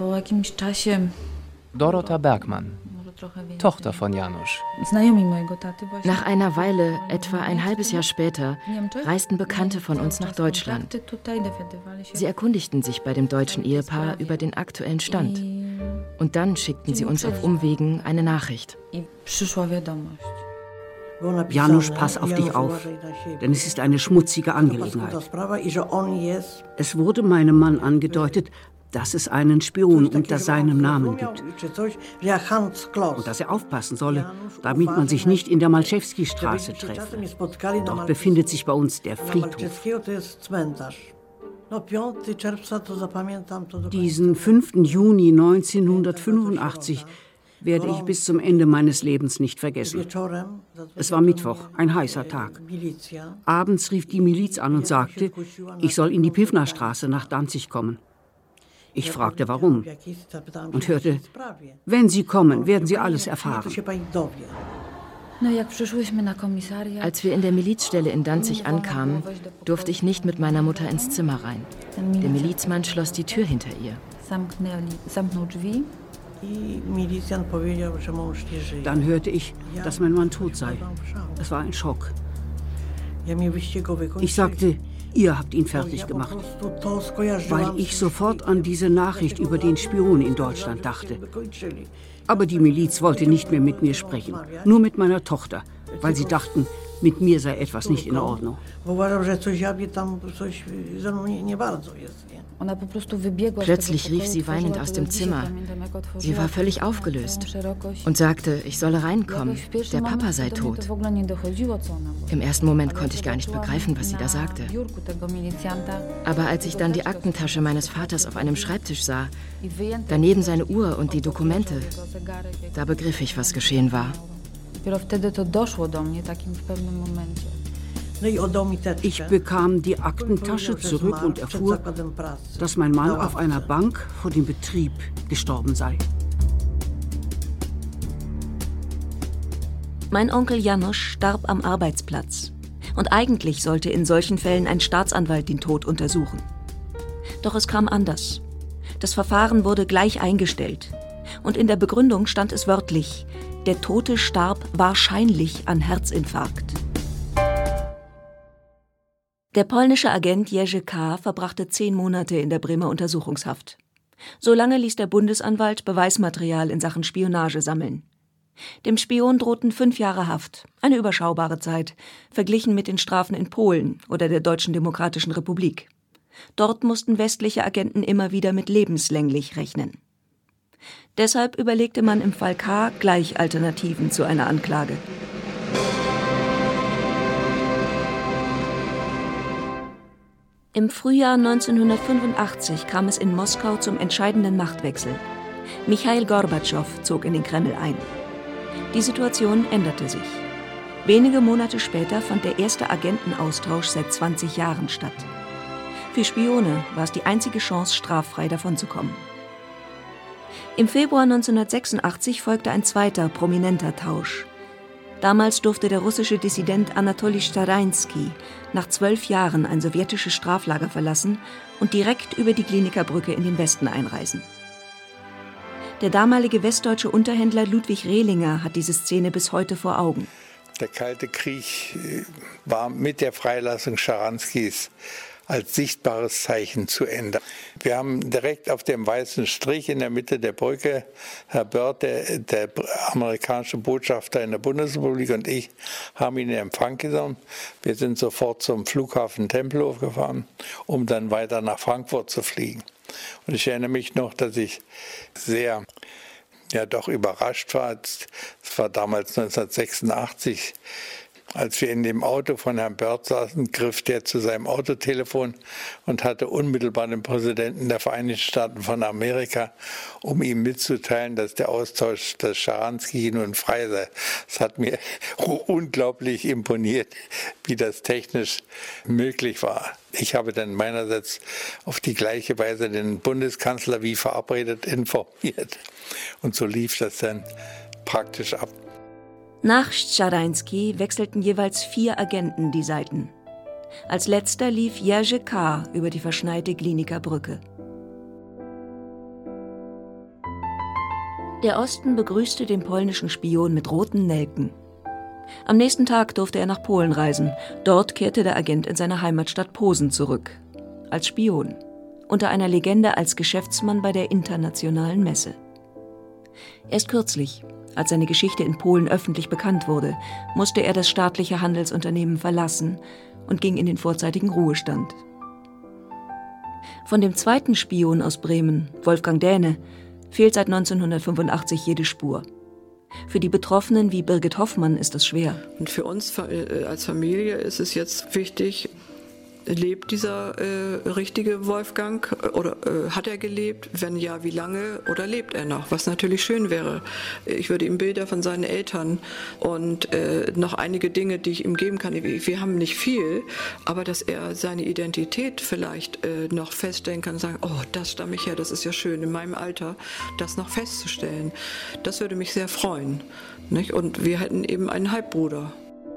Dorota Bergmann, Tochter von Janusz. Nach einer Weile, etwa ein halbes Jahr später, reisten Bekannte von uns nach Deutschland. Sie erkundigten sich bei dem deutschen Ehepaar über den aktuellen Stand. Und dann schickten sie uns auf Umwegen eine Nachricht. Janusz, pass auf dich auf, denn es ist eine schmutzige Angelegenheit. Es wurde meinem Mann angedeutet, dass es einen Spion unter seinem Namen gibt. Und dass er aufpassen solle, damit man sich nicht in der Malczewski-Straße treffe. Dort befindet sich bei uns der Friedhof. Diesen 5. Juni 1985 werde ich bis zum Ende meines Lebens nicht vergessen. Es war Mittwoch, ein heißer Tag. Abends rief die Miliz an und sagte, ich soll in die Piwna-Straße nach Danzig kommen. Ich fragte, warum, und hörte, wenn Sie kommen, werden Sie alles erfahren. Als wir in der Milizstelle in Danzig ankamen, durfte ich nicht mit meiner Mutter ins Zimmer rein. Der Milizmann schloss die Tür hinter ihr. Dann hörte ich, dass mein Mann tot sei. Es war ein Schock. Ich sagte, ihr habt ihn fertig gemacht, weil ich sofort an diese Nachricht über den Spion in Deutschland dachte. Aber die Miliz wollte nicht mehr mit mir sprechen, nur mit meiner Tochter, weil sie dachten, mit mir sei etwas nicht in Ordnung. Plötzlich rief sie weinend aus dem Zimmer. Sie war völlig aufgelöst und sagte, ich solle reinkommen, der Papa sei tot. Im ersten Moment konnte ich gar nicht begreifen, was sie da sagte. Aber als ich dann die Aktentasche meines Vaters auf einem Schreibtisch sah, daneben seine Uhr und die Dokumente, da begriff ich, was geschehen war. Ich bekam die Aktentasche zurück und erfuhr, dass mein Mann auf einer Bank vor dem Betrieb gestorben sei. Mein Onkel Janusz starb am Arbeitsplatz. Und eigentlich sollte in solchen Fällen ein Staatsanwalt den Tod untersuchen. Doch es kam anders. Das Verfahren wurde gleich eingestellt. Und in der Begründung stand es wörtlich: Der Tote starb wahrscheinlich an Herzinfarkt. Der polnische Agent Jerzy K. verbrachte 10 Monate in der Bremer Untersuchungshaft. So lange ließ der Bundesanwalt Beweismaterial in Sachen Spionage sammeln. Dem Spion drohten 5 Jahre Haft, eine überschaubare Zeit, verglichen mit den Strafen in Polen oder der Deutschen Demokratischen Republik. Dort mussten westliche Agenten immer wieder mit lebenslänglich rechnen. Deshalb überlegte man im Fall K. gleich Alternativen zu einer Anklage. Im Frühjahr 1985 kam es in Moskau zum entscheidenden Machtwechsel. Michail Gorbatschow zog in den Kreml ein. Die Situation änderte sich. Wenige Monate später fand der erste Agentenaustausch seit 20 Jahren statt. Für Spione war es die einzige Chance, straffrei davonzukommen. Im Februar 1986 folgte ein zweiter prominenter Tausch. Damals durfte der russische Dissident Anatoli Starański nach 12 Jahren ein sowjetisches Straflager verlassen und direkt über die Gliniker Brücke in den Westen einreisen. Der damalige westdeutsche Unterhändler Ludwig Rehlinger hat diese Szene bis heute vor Augen. Der Kalte Krieg war mit der Freilassung Scharańskis als sichtbares Zeichen zu Ende. Wir haben direkt auf dem weißen Strich in der Mitte der Brücke Herr Börth, der amerikanische Botschafter in der Bundesrepublik, und ich haben ihn in Empfang genommen. Wir sind sofort zum Flughafen Tempelhof gefahren, um dann weiter nach Frankfurt zu fliegen. Und ich erinnere mich noch, dass ich sehr doch überrascht war. Es war damals 1986, als wir in dem Auto von Herrn Börth saßen, griff der zu seinem Autotelefon und hatte unmittelbar den Präsidenten der Vereinigten Staaten von Amerika, um ihm mitzuteilen, dass der Austausch des Scharański nun frei sei. Es hat mir unglaublich imponiert, wie das technisch möglich war. Ich habe dann meinerseits auf die gleiche Weise den Bundeskanzler wie verabredet informiert. Und so lief das dann praktisch ab. Nach Scharański wechselten jeweils 4 Agenten die Seiten. Als letzter lief Jerzy K. über die verschneite Gliniker Brücke. Der Osten begrüßte den polnischen Spion mit roten Nelken. Am nächsten Tag durfte er nach Polen reisen. Dort kehrte der Agent in seine Heimatstadt Posen zurück. Als Spion. Unter einer Legende als Geschäftsmann bei der Internationalen Messe. Erst kürzlich, als seine Geschichte in Polen öffentlich bekannt wurde, musste er das staatliche Handelsunternehmen verlassen und ging in den vorzeitigen Ruhestand. Von dem zweiten Spion aus Bremen, Wolfgang Dähne, fehlt seit 1985 jede Spur. Für die Betroffenen wie Birgit Hoffmann ist das schwer. Und für uns als Familie ist es jetzt wichtig, lebt dieser richtige Wolfgang oder hat er gelebt? Wenn ja, wie lange oder lebt er noch? Was natürlich schön wäre. Ich würde ihm Bilder von seinen Eltern und noch einige Dinge, die ich ihm geben kann. Wir haben nicht viel, aber dass er seine Identität vielleicht noch feststellen kann und sagen, oh, das stamme ich her, das ist ja schön, in meinem Alter das noch festzustellen. Das würde mich sehr freuen. Nicht? Und wir hätten eben einen Halbbruder.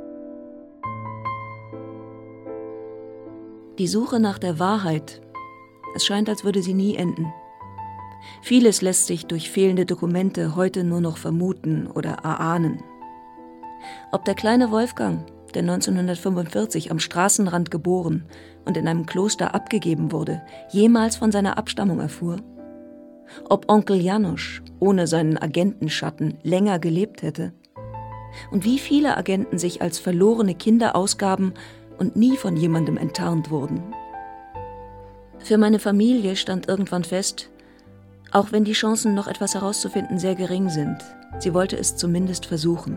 Die Suche nach der Wahrheit, es scheint, als würde sie nie enden. Vieles lässt sich durch fehlende Dokumente heute nur noch vermuten oder erahnen. Ob der kleine Wolfgang, der 1945 am Straßenrand geboren und in einem Kloster abgegeben wurde, jemals von seiner Abstammung erfuhr? Ob Onkel Janusz ohne seinen Agentenschatten länger gelebt hätte? Und wie viele Agenten sich als verlorene Kinder ausgaben und nie von jemandem enttarnt wurden. Für meine Familie stand irgendwann fest, auch wenn die Chancen, noch etwas herauszufinden, sehr gering sind, sie wollte es zumindest versuchen.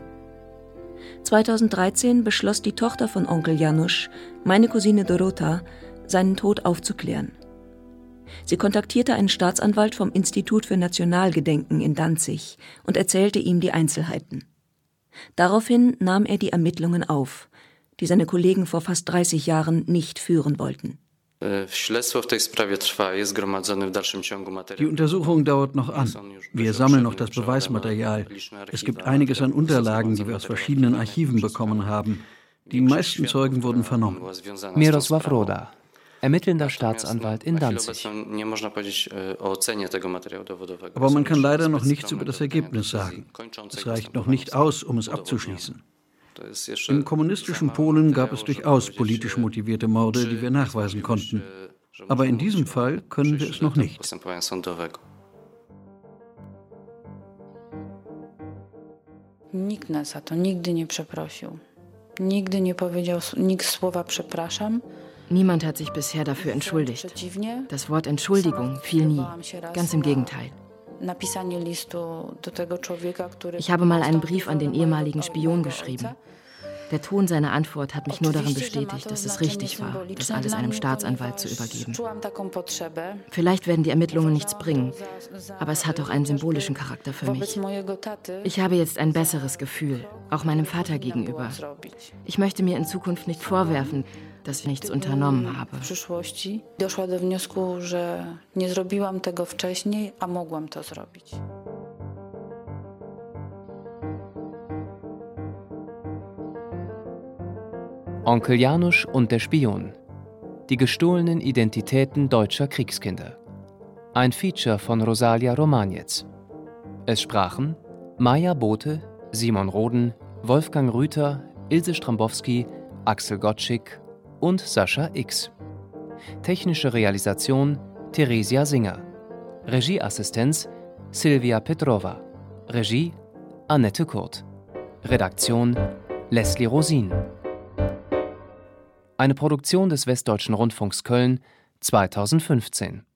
2013 beschloss die Tochter von Onkel Janusz, meine Cousine Dorota, seinen Tod aufzuklären. Sie kontaktierte einen Staatsanwalt vom Institut für Nationalgedenken in Danzig und erzählte ihm die Einzelheiten. Daraufhin nahm er die Ermittlungen auf, die seine Kollegen vor fast 30 Jahren nicht führen wollten. Die Untersuchung dauert noch an. Wir sammeln noch das Beweismaterial. Es gibt einiges an Unterlagen, die wir aus verschiedenen Archiven bekommen haben. Die meisten Zeugen wurden vernommen. Mirosław Roda, ermittelnder Staatsanwalt in Danzig. Aber man kann leider noch nichts über das Ergebnis sagen. Es reicht noch nicht aus, um es abzuschließen. Im kommunistischen Polen gab es durchaus politisch motivierte Morde, die wir nachweisen konnten. Aber in diesem Fall können wir es noch nicht. Nikt nas za to nigdy nie przeprosił. Nigdy nie powiedział nikt słowa przepraszam. Niemand hat sich bisher dafür entschuldigt. Das Wort Entschuldigung fiel nie. Ganz im Gegenteil. Ich habe mal einen Brief an den ehemaligen Spion geschrieben. Der Ton seiner Antwort hat mich nur darin bestätigt, dass es richtig war, das alles einem Staatsanwalt zu übergeben. Vielleicht werden die Ermittlungen nichts bringen, aber es hat auch einen symbolischen Charakter für mich. Ich habe jetzt ein besseres Gefühl, auch meinem Vater gegenüber. Ich möchte mir in Zukunft nicht vorwerfen, dass ich nichts unternommen habe. Doszła do wniosku, że nie zrobiłam tego wcześniej, a mogłam to zrobić. Onkel Janusz und der Spion. Die gestohlenen Identitäten deutscher Kriegskinder. Ein Feature von Rosalia Romaniec. Es sprachen Maja Bothe, Simon Roden, Wolfgang Rüther, Ilse Strambowski, Axel Gottschick und Sascha X. Technische Realisation Theresia Singer. Regieassistenz Silvia Petrova. Regie Annette Kurt. Redaktion Leslie Rosin. Eine Produktion des Westdeutschen Rundfunks Köln 2015.